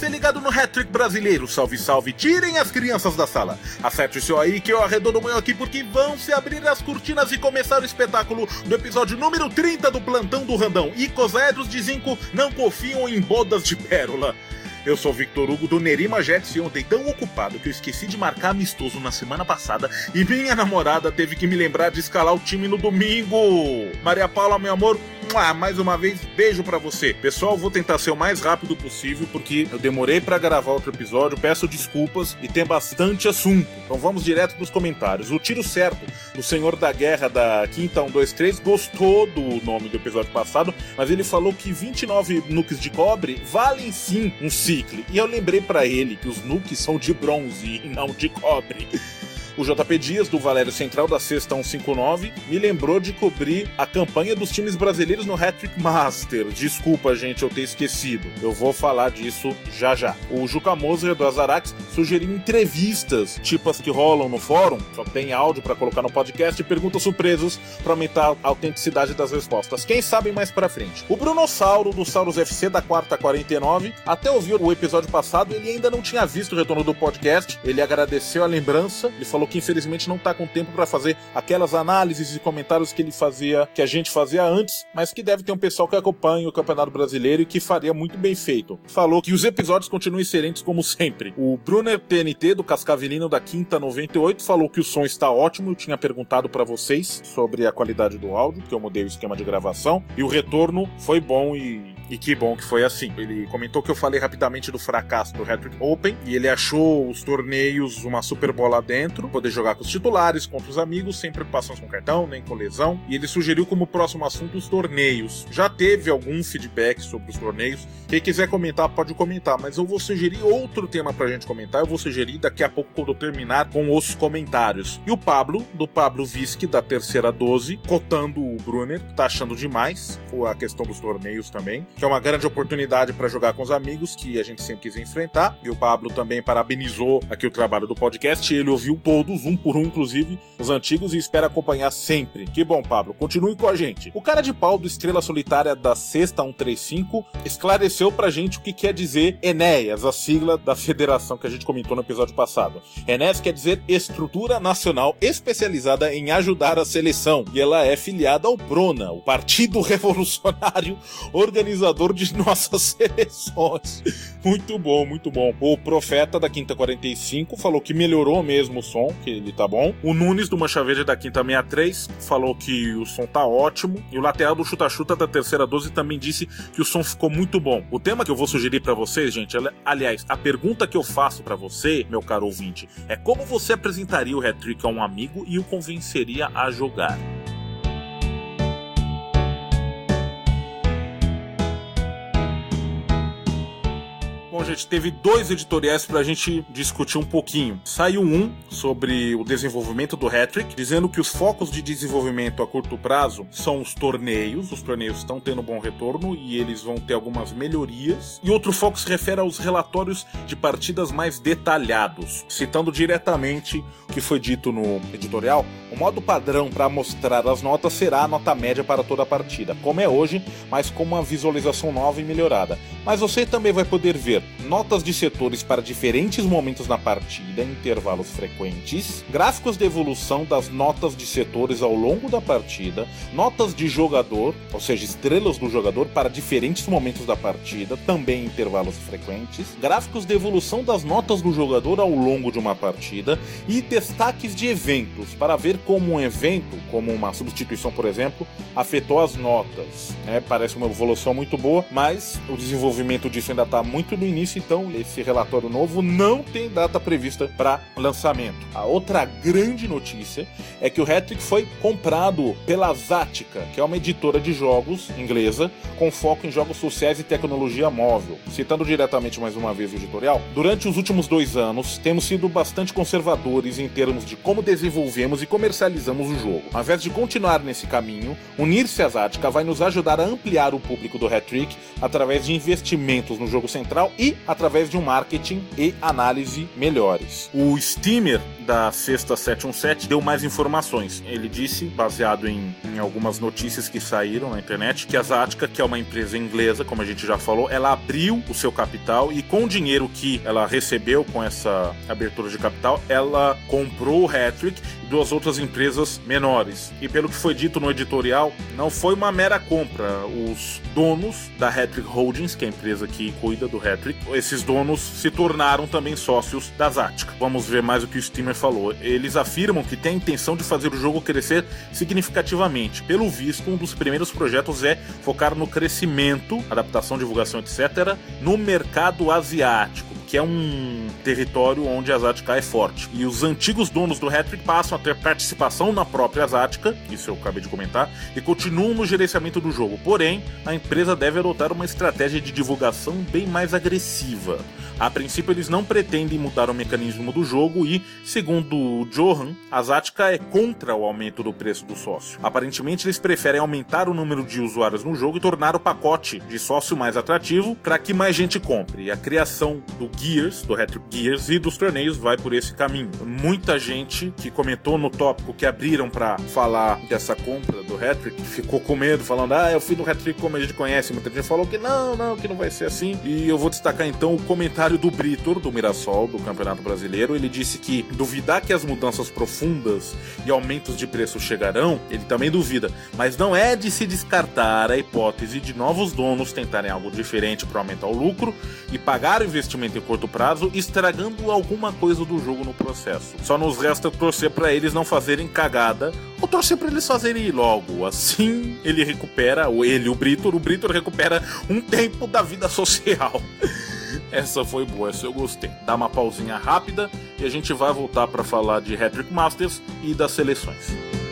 você ligado no Hat-Trick brasileiro. Salve, salve, tirem as crianças da sala. Acerte o seu aí que eu arredondo o meu aqui porque vão se abrir as cortinas e começar o espetáculo do episódio número 30 do Plantão do Randão. Icosaedros de zinco não confiam em bodas de pérola. Eu sou o Victor Hugo do Nerima Jets e ontem tão ocupado que eu esqueci de marcar amistoso na semana passada e minha namorada teve que me lembrar de escalar o time no domingo. Maria Paula, meu amor, mais uma vez, beijo pra você. Pessoal, vou tentar ser o mais rápido possível porque eu demorei pra gravar outro episódio, peço desculpas e tem bastante assunto. Então vamos direto pros comentários. O Tiro Certo, do Senhor da Guerra da Quinta 123, gostou do nome do episódio passado, mas ele falou que 29 nukes de cobre valem sim um cicle. E eu lembrei pra ele que os nukes são de bronze e não de cobre. O JP Dias, do Valério Central, da Sexta 159, me lembrou de cobrir a campanha dos times brasileiros no Hat-Trick Master. Desculpa, gente, eu ter esquecido. Eu vou falar disso já já. O Juca Moser, do Azarax, sugeriu entrevistas, tipo as que rolam no fórum, só tem áudio pra colocar no podcast, e perguntas surpresas pra aumentar a autenticidade das respostas. Quem sabe mais pra frente. O Brunossauro, do Saurus FC, da Quarta 49, até ouviu o episódio passado, ele ainda não tinha visto o retorno do podcast. Ele agradeceu a lembrança, ele falou que infelizmente não tá com tempo para fazer aquelas análises e comentários que a gente fazia antes, mas que deve ter um pessoal que acompanha o Campeonato Brasileiro e que faria muito bem feito. Falou que os episódios continuam excelentes como sempre. O Brunner TNT, do Cascavelino da Quinta 98, falou que o som está ótimo. Eu tinha perguntado para vocês sobre a qualidade do áudio, que eu mudei o esquema de gravação, e o retorno foi bom e que bom que foi assim. Ele comentou que eu falei rapidamente do fracasso do Hat-Trick Open e ele achou os torneios uma super bola dentro, poder jogar com os titulares, contra os amigos, sem preocupações com cartão, nem com lesão. E ele sugeriu como próximo assunto os torneios. Já teve algum feedback sobre os torneios. Quem quiser comentar, pode comentar, mas eu vou sugerir outro tema pra gente comentar. Eu vou sugerir daqui a pouco quando eu terminar com os comentários. E o Pablo, do Pablo Visque, da Terceira 12, cotando o Brunner, tá achando demais a questão dos torneios também, que é uma grande oportunidade para jogar com os amigos que a gente sempre quis enfrentar. E o Pablo também parabenizou aqui o trabalho do podcast. Ele ouviu todos, um por um, inclusive os antigos, e espera acompanhar sempre. Que bom, Pablo, continue com a gente. O cara de pau do Estrela Solitária da Sexta 135 esclareceu pra gente o que quer dizer Enéas, a sigla da federação que a gente comentou no episódio passado. Enéas quer dizer Estrutura Nacional Especializada em Ajudar a Seleção, e ela é filiada ao PRONA, o Partido Revolucionário Organizador de nossas seleções. Muito bom, muito bom. O Profeta da Quinta 45 falou que melhorou mesmo o som, que ele tá bom. O Nunes do Mancha Verde da Quinta 63 falou que o som tá ótimo. E o lateral do Chuta-Chuta da Terceira 12 também disse que o som ficou muito bom. O tema que eu vou sugerir pra vocês, gente, aliás, a pergunta que eu faço pra você, meu caro ouvinte, é como você apresentaria o Hat-Trick a um amigo e o convenceria a jogar? Bom, gente, teve 2 editoriais pra gente discutir um pouquinho. Saiu um sobre o desenvolvimento do Hat-Trick, dizendo que os focos de desenvolvimento a curto prazo são os torneios estão tendo bom retorno e eles vão ter algumas melhorias. E outro foco se refere aos relatórios de partidas mais detalhados. Citando diretamente o que foi dito no editorial, o modo padrão para mostrar as notas será a nota média para toda a partida, como é hoje, mas com uma visualização nova e melhorada. Mas você também vai poder ver notas de setores para diferentes momentos na partida em intervalos frequentes, gráficos de evolução das notas de setores ao longo da partida, notas de jogador, ou seja, estrelas do jogador para diferentes momentos da partida, também em intervalos frequentes, gráficos de evolução das notas do jogador ao longo de uma partida e destaques de eventos para ver como um evento, como uma substituição, por exemplo, afetou as notas. Parece uma evolução muito boa, mas o desenvolvimento disso ainda está muito no início, então esse relatório novo não tem data prevista para lançamento. A outra grande notícia é que o Hat-Trick foi comprado pela Zatica, que é uma editora de jogos inglesa com foco em jogos sociais e tecnologia móvel. Citando diretamente mais uma vez o editorial, durante os últimos 2 anos temos sido bastante conservadores em termos de como desenvolvemos e comercializamos o jogo. Ao invés de continuar nesse caminho, unir-se à Zatica vai nos ajudar a ampliar o público do Hat-Trick através de investimentos no jogo central e e através de um marketing e análise melhores. O Steamer da Sexta 717 deu mais informações. Ele disse, baseado em algumas notícias que saíram na internet, que a Zatka, que é uma empresa inglesa, como a gente já falou, ela abriu o seu capital e com o dinheiro que ela recebeu com essa abertura de capital, ela comprou o Hattrick e duas outras empresas menores. E pelo que foi dito no editorial, não foi uma mera compra. Os donos da Hattrick Holdings, que é a empresa que cuida do Hattrick, esses donos se tornaram também sócios da Zatka. Vamos ver mais o que o Steamer falou. Eles afirmam que tem a intenção de fazer o jogo crescer significativamente. Pelo visto, um dos primeiros projetos é focar no crescimento, adaptação, divulgação, etc., no mercado asiático, que é um território onde a Zatka é forte. E os antigos donos do Hattrick passam a ter participação na própria Zatka, isso eu acabei de comentar, e continuam no gerenciamento do jogo. Porém, a empresa deve adotar uma estratégia de divulgação bem mais agressiva. A princípio, eles não pretendem mudar o mecanismo do jogo e, segundo o Johan, a Zatka é contra o aumento do preço do sócio. Aparentemente, eles preferem aumentar o número de usuários no jogo e tornar o pacote de sócio mais atrativo para que mais gente compre. E a criação do Gears, do Hattrick Gears e dos torneios vai por esse caminho. Muita gente que comentou no tópico que abriram para falar dessa compra do Hattrick ficou com medo, falando, eu fui no Hattrick como a gente conhece. Muita gente falou que não vai ser assim. E eu vou destacar então o comentário do Britor, do Mirassol, do Campeonato Brasileiro. Ele disse que duvidar que as mudanças profundas e aumentos de preço chegarão, ele também duvida, mas não é de se descartar a hipótese de novos donos tentarem algo diferente para aumentar o lucro e pagar o investimento em curto prazo, estragando alguma coisa do jogo no processo. Só nos resta torcer para eles não fazerem cagada ou torcer para eles fazerem logo. Assim ele recupera, o Britor recupera um tempo da vida social. Essa foi boa, essa eu gostei. Dá uma pausinha rápida e a gente vai voltar para falar de Hattrick Masters e das seleções.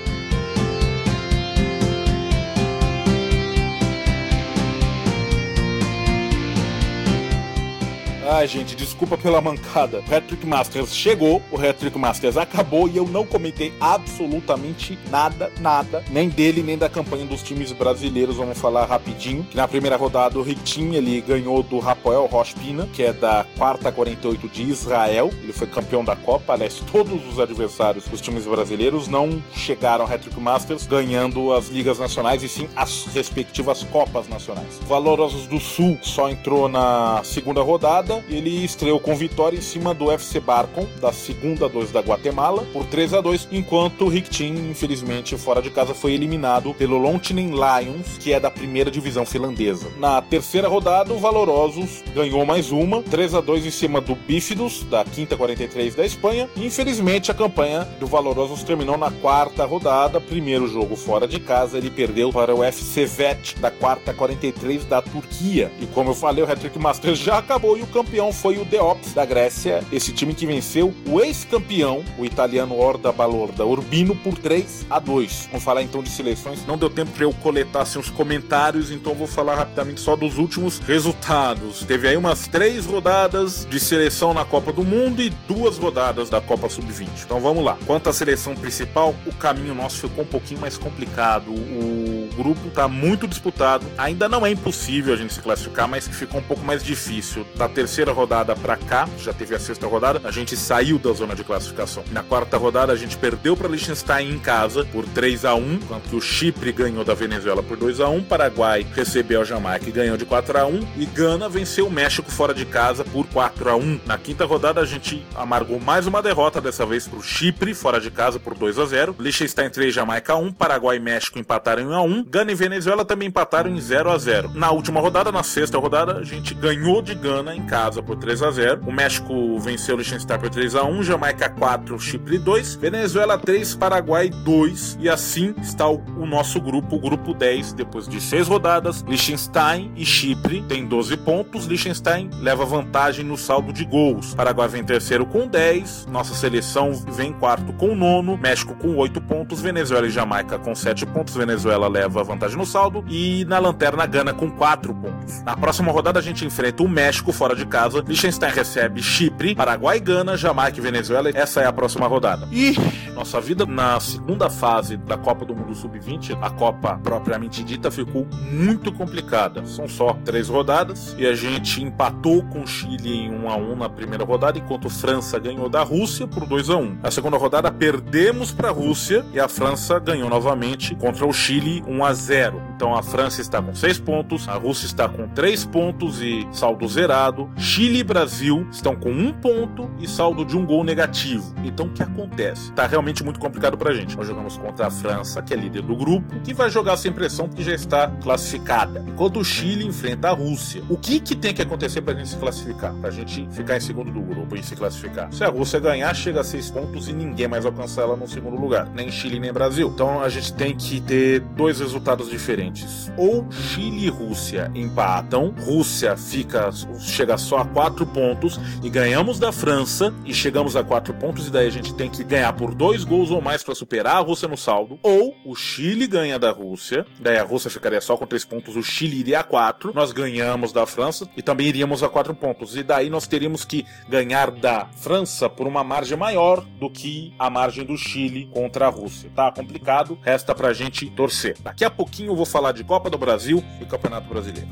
Ai, gente, desculpa pela mancada. O Hattrick Masters chegou, o Hattrick Masters acabou e eu não comentei absolutamente nada, nem dele, nem da campanha dos times brasileiros. Vamos falar rapidinho. Que na primeira rodada o Richtin, ele ganhou do Hapoel Rosh Pina, que é da quarta 48 de Israel. Ele foi campeão da Copa. Aliás, todos os adversários dos times brasileiros não chegaram ao Hattrick Masters ganhando as ligas nacionais e sim as respectivas Copas nacionais. O Valorosos do Sul só entrou na segunda rodada. Ele estreou com vitória em cima do FC Barcon, da segunda 2 da Guatemala, por 3-2, enquanto o Richtin, infelizmente, fora de casa, foi eliminado pelo Lontinen Lions, que é da primeira divisão finlandesa. Na terceira rodada, o Valorosos ganhou mais uma, 3-2 em cima do Bífidos, da quinta 43 da Espanha, e infelizmente a campanha do Valorosos terminou na quarta rodada, primeiro jogo fora de casa, ele perdeu para o FC Vet, da quarta 43 da Turquia. E como eu falei, o Hattrick Masters já acabou e o campeão foi o Deops da Grécia, esse time que venceu o ex-campeão, o italiano Orda Balorda Urbino, por 3-2. Vamos falar então de seleções. Não deu tempo para eu coletar assim, os comentários, então vou falar rapidamente só dos últimos resultados. Teve aí umas 3 rodadas de seleção na Copa do Mundo e 2 rodadas da Copa Sub-20. Então vamos lá. Quanto à seleção principal, o caminho nosso ficou um pouquinho mais complicado. O grupo está muito disputado. Ainda não é impossível a gente se classificar, mas ficou um pouco mais difícil. Da terceira rodada pra cá, já teve a sexta rodada, a gente saiu da zona de classificação. Na quarta rodada a gente perdeu para Liechtenstein em casa por 3-1, enquanto que o Chipre ganhou da Venezuela por 2-1, Paraguai recebeu a Jamaica e ganhou de 4-1 e Gana venceu o México fora de casa por 4-1. Na quinta rodada a gente amargou mais uma derrota, dessa vez pro Chipre fora de casa por 2-0, Liechtenstein 3, Jamaica 1, Paraguai e México empataram em 1-1, Gana e Venezuela também empataram em 0-0. Na última rodada, na sexta rodada, a gente ganhou de Gana em casa por 3-0. O México venceu o Liechtenstein por 3-1, Jamaica 4, Chipre 2, Venezuela 3, Paraguai 2, e assim está o nosso grupo, o grupo 10, depois de 6 rodadas. Liechtenstein e Chipre têm 12 pontos, Liechtenstein leva vantagem no saldo de gols. Paraguai vem terceiro com 10, nossa seleção vem quarto com 9, México com 8 pontos, Venezuela e Jamaica com 7 pontos, Venezuela leva vantagem no saldo, e na lanterna Gana com 4 pontos. Na próxima rodada a gente enfrenta o México fora de casa. Liechtenstein recebe Chipre, Paraguai, Gana, Jamaica e Venezuela. Essa é a próxima rodada. E nossa vida na segunda fase da Copa do Mundo Sub-20, a Copa propriamente dita, ficou muito complicada. São só 3 rodadas e a gente empatou com o Chile em 1-1 na primeira rodada, enquanto França ganhou da Rússia por 2-1. Na segunda rodada perdemos para a Rússia e a França ganhou novamente contra o Chile 1-0. Então a França está com 6 pontos, a Rússia está com 3 pontos e saldo zerado. Chile e Brasil estão com 1 ponto e saldo de 1 gol negativo. Então o que acontece? Tá realmente muito complicado pra gente. Nós jogamos contra a França, que é líder do grupo, que vai jogar sem pressão porque já está classificada, enquanto o Chile enfrenta a Rússia. O que tem que acontecer pra gente se classificar? Pra gente ficar em segundo do grupo e se classificar? Se a Rússia ganhar, chega a 6 pontos e ninguém mais alcança ela no segundo lugar, nem Chile nem Brasil. Então a gente tem que ter 2 resultados diferentes. Ou Chile e Rússia empatam, Rússia chega só a 4 pontos e ganhamos da França e chegamos a 4 pontos, e daí a gente tem que ganhar por 2 gols ou mais para superar a Rússia no saldo. Ou o Chile ganha da Rússia, daí a Rússia ficaria só com 3 pontos, o Chile iria a 4, nós ganhamos da França e também iríamos a 4 pontos, e daí nós teríamos que ganhar da França por uma margem maior do que a margem do Chile contra a Rússia. Tá complicado, resta pra gente torcer. Daqui a pouquinho eu vou falar de Copa do Brasil e Campeonato Brasileiro.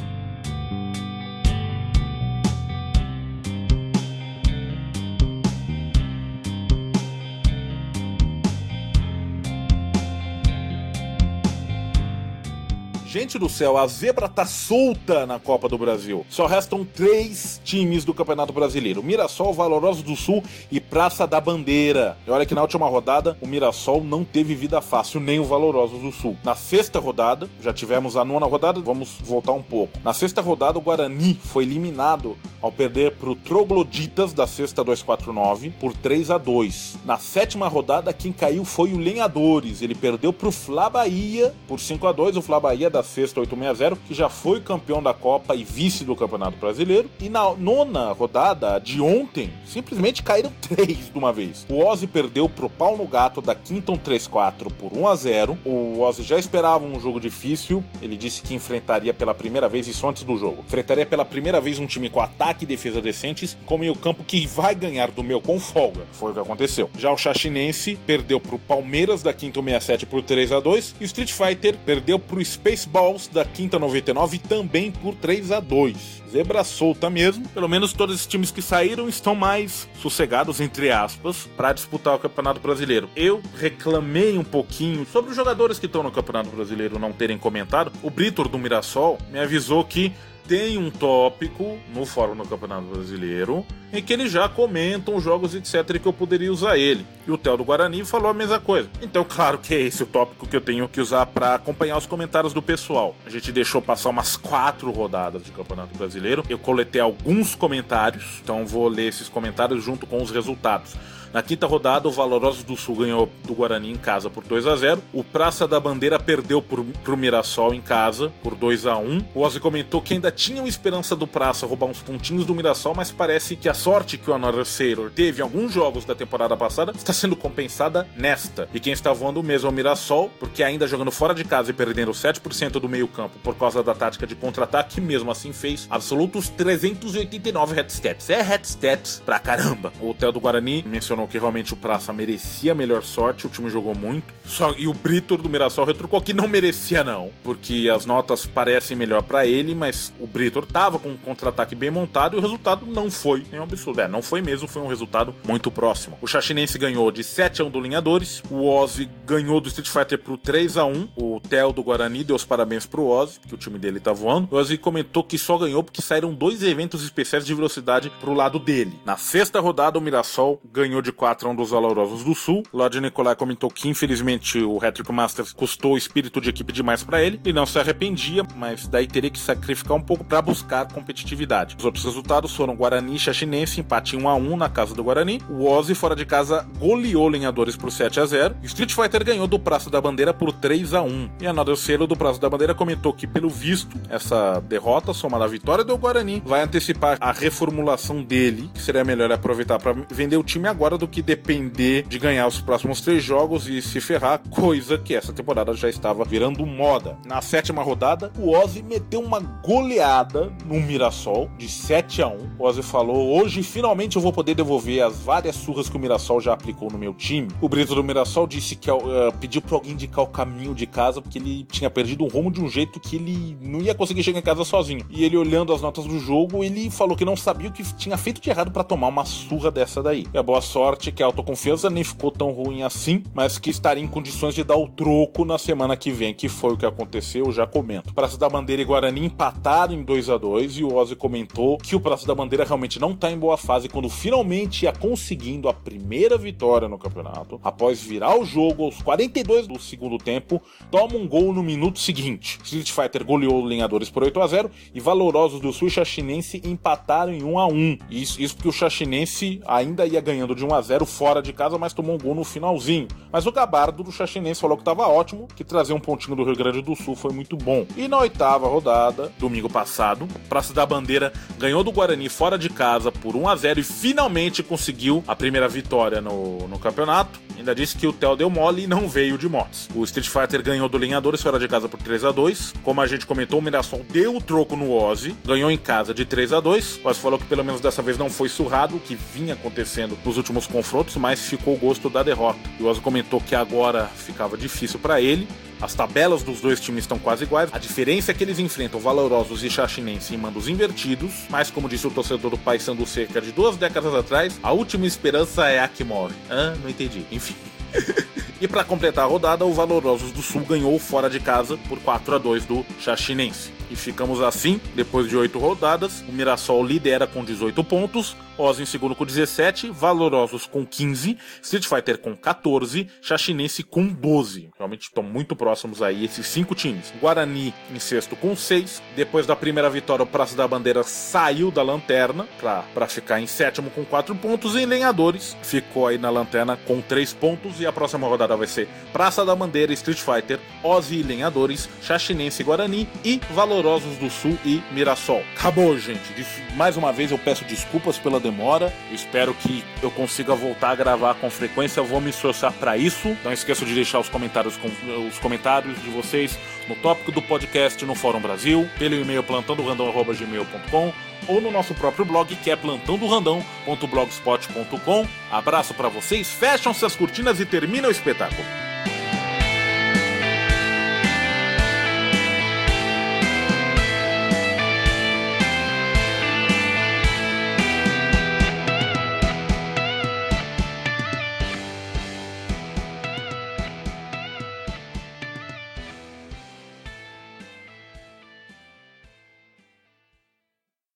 Gente do céu, a zebra tá solta na Copa do Brasil. Só restam 3 times do Campeonato Brasileiro: Mirassol, Valorosos do Sul e Praça da Bandeira. E olha que na última rodada o Mirassol não teve vida fácil, nem o Valorosos do Sul. Na sexta rodada, já tivemos a 9ª rodada, vamos voltar um pouco. Na sexta rodada o Guarani foi eliminado ao perder pro Trogloditas da sexta 249 por 3-2. Na 7ª rodada quem caiu foi o Lenhadores, ele perdeu pro Fla Bahia por 5-2, o Fla Bahia da sexta 860, que já foi campeão da Copa e vice do Campeonato Brasileiro. E na 9ª rodada de ontem, simplesmente caíram 3 de uma vez. O Ozzy perdeu pro Pau no Gato da Quinton 34 por 1-0. O Ozzy já esperava um jogo difícil, ele disse que enfrentaria pela primeira vez, isso antes do jogo, enfrentaria pela primeira vez um time com ataque e defesa decentes, com meio campo que vai ganhar do meu com folga. Foi o que aconteceu. Já o Xaxinense perdeu pro Palmeiras da Quinton 67 por 3-2. E o Street Fighter perdeu pro Space Balls da Quinta 99 também por 3-2. Zebra solta mesmo. Pelo menos todos esses times que saíram estão mais sossegados, entre aspas, para disputar o Campeonato Brasileiro. Eu reclamei um pouquinho sobre os jogadores que estão no Campeonato Brasileiro não terem comentado. O Britor do Mirassol me avisou que tem um tópico no fórum do Campeonato Brasileiro em que eles já comentam os jogos, etc, que eu poderia usar ele. E o Theo do Guarani falou a mesma coisa. Então, claro que é esse o tópico que eu tenho que usar para acompanhar os comentários do pessoal. A gente deixou passar umas 4 rodadas de Campeonato Brasileiro. Eu coletei alguns comentários, então vou ler esses comentários junto com os resultados. Na 5ª rodada, o Valorosos do Sul ganhou do Guarani em casa por 2-0. O Praça da Bandeira perdeu pro Mirassol em casa por 2-1. O Ozzy comentou que ainda tinham esperança do Praça roubar uns pontinhos do Mirassol, mas parece que a sorte que o Another Sailor teve em alguns jogos da temporada passada está sendo compensada nesta. E quem está voando mesmo é o Mirassol, porque ainda jogando fora de casa e perdendo 7% do meio campo por causa da tática de contra-ataque, mesmo assim fez absolutos 389 headstats. É headstats pra caramba. O Theo do Guarani mencionou que realmente o Praça merecia a melhor sorte, o time jogou muito. E o Britor do Mirassol retrucou que não merecia não, porque as notas parecem melhor pra ele, mas o Britor tava com um contra-ataque bem montado e o resultado não foi nenhum absurdo. Não foi mesmo, foi um resultado muito próximo. O Xaxinense ganhou de 7-1 do Linhadores, o Ozzy ganhou do Street Fighter pro 3-1, o Theo do Guarani deu os parabéns pro Ozzy, porque o time dele tá voando. O Ozzy comentou que só ganhou porque saíram 2 eventos especiais de velocidade pro lado dele. Na 6ª rodada, o Mirassol ganhou de 4-1 dos Valorosos do Sul. Lorde Nicolai comentou que infelizmente o Hat-Trick Masters custou o espírito de equipe demais pra ele. Ele não se arrependia, mas daí teria que sacrificar um pouco pra buscar competitividade. Os outros resultados foram Guarani e Xaxinense, empate 1-1 na casa do Guarani. O Ozzy fora de casa goleou Lenhadores por 7-0. Street Fighter ganhou do Praça da Bandeira por 3-1. E a Another Sailor do Praça da Bandeira comentou que, pelo visto, essa derrota somada à vitória do Guarani vai antecipar a reformulação dele, que seria melhor aproveitar para vender o time agora do que depender de ganhar os próximos 3 jogos e se ferrar, coisa que essa temporada já estava virando moda. Na 7ª rodada, o Ozzy meteu uma goleada no Mirassol de 7-1. O Ozzy falou: hoje finalmente eu vou poder devolver as várias surras que o Mirassol já aplicou no meu time. O Brito do Mirassol disse que pediu pra alguém indicar o caminho de casa porque ele tinha perdido o rumo de um jeito que ele não ia conseguir chegar em casa sozinho. E ele, olhando as notas do jogo, ele falou que não sabia o que tinha feito de errado pra tomar uma surra dessa daí. E a boa sorte é que a autoconfiança nem ficou tão ruim assim, mas que estaria em condições de dar o troco na semana que vem, que foi o que aconteceu, eu já comento. Praça da Bandeira e Guarani empataram em 2-2 e o Ozzy comentou que o Praça da Bandeira realmente não tá em boa fase quando finalmente ia conseguindo a primeira vitória no campeonato. Após virar o jogo aos 42 do segundo tempo, toma um gol no minuto seguinte. Street Fighter goleou o Lenhadores por 8-0 e Valorosos do Sul e Xaxinense empataram em 1-1. Isso porque o Xaxinense ainda ia ganhando de 1-0 fora de casa, mas tomou um gol no finalzinho. Mas o gabardo do Xaxinense falou que estava ótimo, que trazer um pontinho do Rio Grande do Sul foi muito bom. E na 8ª rodada, domingo passado, Praça da Bandeira ganhou do Guarani fora de casa por 1-0 e finalmente conseguiu a primeira vitória no campeonato. Ainda disse que o Theo deu mole e não veio de motos. O Street Fighter ganhou do Lenhadores fora de casa por 3-2. Como a gente comentou, o Mirassol deu o troco no Ozzy, ganhou em casa de 3-2. O Ozzy falou que pelo menos dessa vez não foi surrado, o que vinha acontecendo nos últimos confrontos, mas ficou o gosto da derrota. E o Ozzy comentou que agora ficava difícil para ele. As tabelas dos dois times estão quase iguais. A diferença é que eles enfrentam Valorosos e Xaxinense em mandos invertidos. Mas, como disse o torcedor do Paysandu cerca de 2 décadas atrás, a última esperança é a que morre. Não entendi. Enfim. E para completar a rodada, o Valorosos do Sul ganhou fora de casa por 4-2 do Xaxinense. E ficamos assim, depois de 8 rodadas. O Mirassol lidera com 18 pontos, Ozzy em segundo com 17, Valorosos com 15, Street Fighter com 14, Xaxinense com 12. Realmente estão muito próximos aí esses 5 times. Guarani em sexto com 6. Depois da primeira vitória, o Praça da Bandeira saiu da lanterna para ficar em sétimo com 4 pontos. E Lenhadores ficou aí na lanterna com 3 pontos. E a próxima rodada vai ser Praça da Bandeira, Street Fighter, Ozzy e Lenhadores, Xaxinense e Guarani e Valorosos do Sul e Mirassol. Acabou, gente. Mais uma vez eu peço desculpas pela demora. Eu espero que eu consiga voltar a gravar com frequência. Eu vou me esforçar para isso. Não esqueçam de deixar os comentários de vocês no tópico do podcast no Fórum Brasil, pelo e-mail plantandorandão@gmail.com ou no nosso próprio blog, que é plantandorandão.blogspot.com. Abraço para vocês, fecham-se as cortinas e termina o espetáculo.